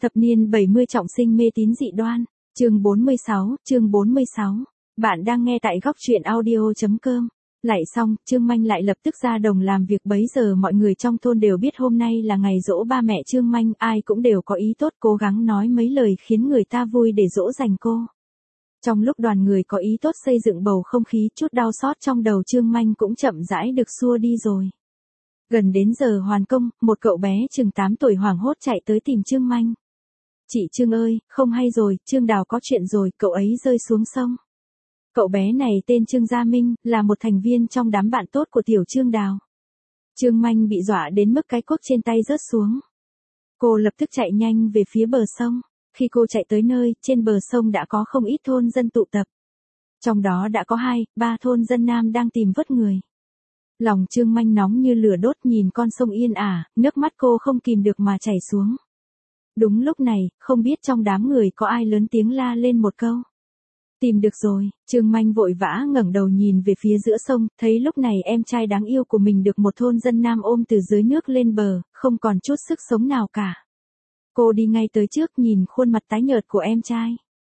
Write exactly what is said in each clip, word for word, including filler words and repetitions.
Thập niên bảy mươi trọng sinh mê tín dị đoan, chương bốn mươi sáu, chương bốn mươi sáu. Bạn đang nghe tại góc truyện audio.com. Lại xong, Trương Manh lại lập tức ra đồng làm việc. Bấy giờ mọi người trong thôn đều biết hôm nay là ngày giỗ ba mẹ Trương Manh, ai cũng đều có ý tốt cố gắng nói mấy lời khiến người ta vui để dỗ dành cô. Trong lúc đoàn người có ý tốt xây dựng bầu không khí, chút đau xót trong đầu Trương Manh cũng chậm rãi được xua đi rồi. Gần đến giờ hoàn công, một cậu bé chừng tám tuổi hoảng hốt chạy tới tìm Trương Manh. Chị Trương ơi, không hay rồi, Trương Đào có chuyện rồi, cậu ấy rơi xuống sông. Cậu bé này tên Trương Gia Minh, là một thành viên trong đám bạn tốt của tiểu Trương Đào. Trương Manh bị dọa đến mức cái cuốc trên tay rớt xuống. Cô lập tức chạy nhanh về phía bờ sông. Khi cô chạy tới nơi, trên bờ sông đã có không ít thôn dân tụ tập. Trong đó đã có hai, ba thôn dân nam đang tìm vớt người. Lòng Trương Manh nóng như lửa đốt nhìn con sông yên ả, nước mắt cô không kìm được mà chảy xuống. Đúng lúc này, không biết trong đám người có ai lớn tiếng la lên một câu. Tìm được rồi, Trương Manh vội vã ngẩng đầu nhìn về phía giữa sông, thấy lúc này em trai đáng yêu của mình được một thôn dân nam ôm từ dưới nước lên bờ, không còn chút sức sống nào cả. Cô đi ngay tới trước nhìn khuôn mặt tái nhợt của em trai.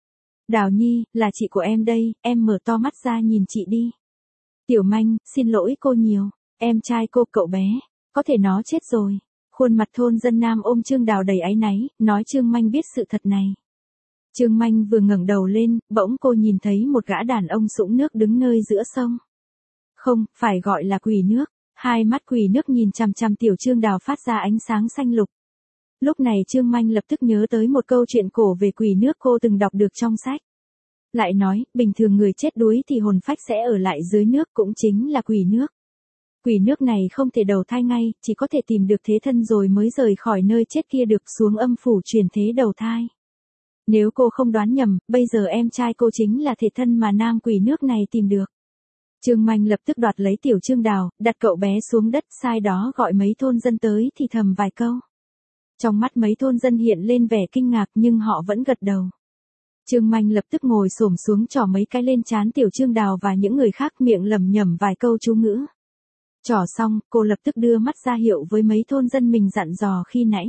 Đào Nhi, là chị của em đây, em mở to mắt ra nhìn chị đi. Tiểu Manh, xin lỗi cô nhiều, em trai cô cậu bé, có thể nó chết rồi. Khuôn mặt thôn dân nam ôm Trương Đào đầy áy náy, nói Trương Manh biết sự thật này. Trương Manh vừa ngẩng đầu lên, bỗng cô nhìn thấy một gã đàn ông sũng nước đứng nơi giữa sông. Không, phải gọi là quỷ nước, hai mắt quỷ nước nhìn chằm chằm tiểu Trương Đào phát ra ánh sáng xanh lục. Lúc này Trương Manh lập tức nhớ tới một câu chuyện cổ về quỷ nước cô từng đọc được trong sách. Lại nói, bình thường người chết đuối thì hồn phách sẽ ở lại dưới nước, cũng chính là quỷ nước. Quỷ nước này không thể đầu thai ngay, chỉ có thể tìm được thế thân rồi mới rời khỏi nơi chết kia được xuống âm phủ chuyển thế đầu thai. Nếu cô không đoán nhầm, bây giờ em trai cô chính là thể thân mà nam quỷ nước này tìm được. Trương Manh lập tức đoạt lấy tiểu Trương Đào, đặt cậu bé xuống đất, sai đó gọi mấy thôn dân tới thì thầm vài câu. Trong mắt mấy thôn dân hiện lên vẻ kinh ngạc nhưng họ vẫn gật đầu. Trương Manh lập tức ngồi xổm xuống trỏ mấy cái lên trán tiểu Trương Đào và những người khác, miệng lẩm nhẩm vài câu chú ngữ. Trỏ xong, cô lập tức đưa mắt ra hiệu với mấy thôn dân mình dặn dò khi nãy.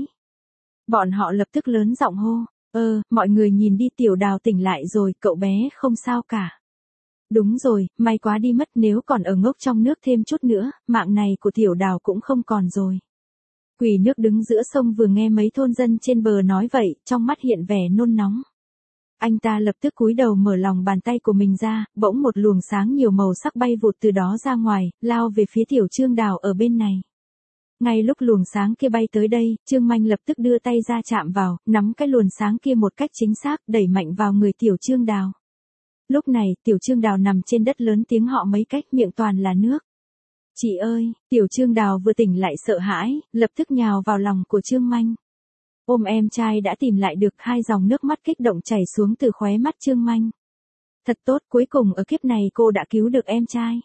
Bọn họ lập tức lớn giọng hô, ơ, mọi người nhìn đi, tiểu Đào tỉnh lại rồi, cậu bé không sao cả. Đúng rồi, may quá đi mất, nếu còn ở ngốc trong nước thêm chút nữa, mạng này của tiểu Đào cũng không còn rồi. Quỷ nước đứng giữa sông vừa nghe mấy thôn dân trên bờ nói vậy, trong mắt hiện vẻ nôn nóng. Anh ta lập tức cúi đầu mở lòng bàn tay của mình ra, bỗng một luồng sáng nhiều màu sắc bay vụt từ đó ra ngoài, lao về phía tiểu Trương Đào ở bên này. Ngay lúc luồng sáng kia bay tới đây, Trương Manh lập tức đưa tay ra chạm vào, nắm cái luồng sáng kia một cách chính xác, đẩy mạnh vào người tiểu Trương Đào. Lúc này, tiểu Trương Đào nằm trên đất lớn tiếng họ mấy cách, miệng toàn là nước. Chị ơi, tiểu Trương Đào vừa tỉnh lại sợ hãi, lập tức nhào vào lòng của Trương Manh. Ôm em trai đã tìm lại được, hai dòng nước mắt kích động chảy xuống từ khóe mắt Trương Manh. Thật tốt, cuối cùng ở kiếp này cô đã cứu được em trai.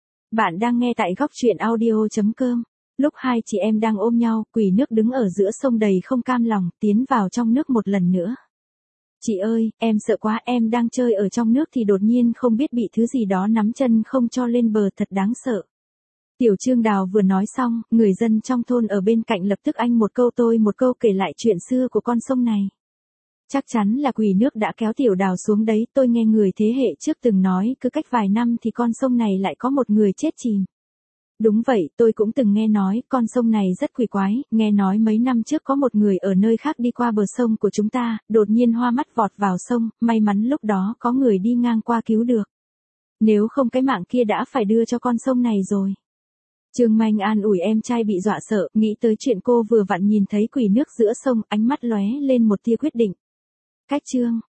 Bạn đang nghe tại góc truyện audio.com. Lúc hai chị em đang ôm nhau, quỷ nước đứng ở giữa sông đầy không cam lòng, tiến vào trong nước một lần nữa. Chị ơi, em sợ quá, em đang chơi ở trong nước thì đột nhiên không biết bị thứ gì đó nắm chân không cho lên bờ, thật đáng sợ. Tiểu Trương Đào vừa nói xong, người dân trong thôn ở bên cạnh lập tức anh một câu tôi một câu kể lại chuyện xưa của con sông này. Chắc chắn là quỷ nước đã kéo tiểu Đào xuống đấy, tôi nghe người thế hệ trước từng nói cứ cách vài năm thì con sông này lại có một người chết chìm. Đúng vậy, tôi cũng từng nghe nói, con sông này rất quỷ quái, nghe nói mấy năm trước có một người ở nơi khác đi qua bờ sông của chúng ta, đột nhiên hoa mắt vọt vào sông, may mắn lúc đó có người đi ngang qua cứu được. Nếu không cái mạng kia đã phải đưa cho con sông này rồi. Trương Manh an ủi em trai bị dọa sợ, nghĩ tới chuyện cô vừa vặn nhìn thấy quỷ nước giữa sông, ánh mắt lóe lên một tia quyết định. Cách chương,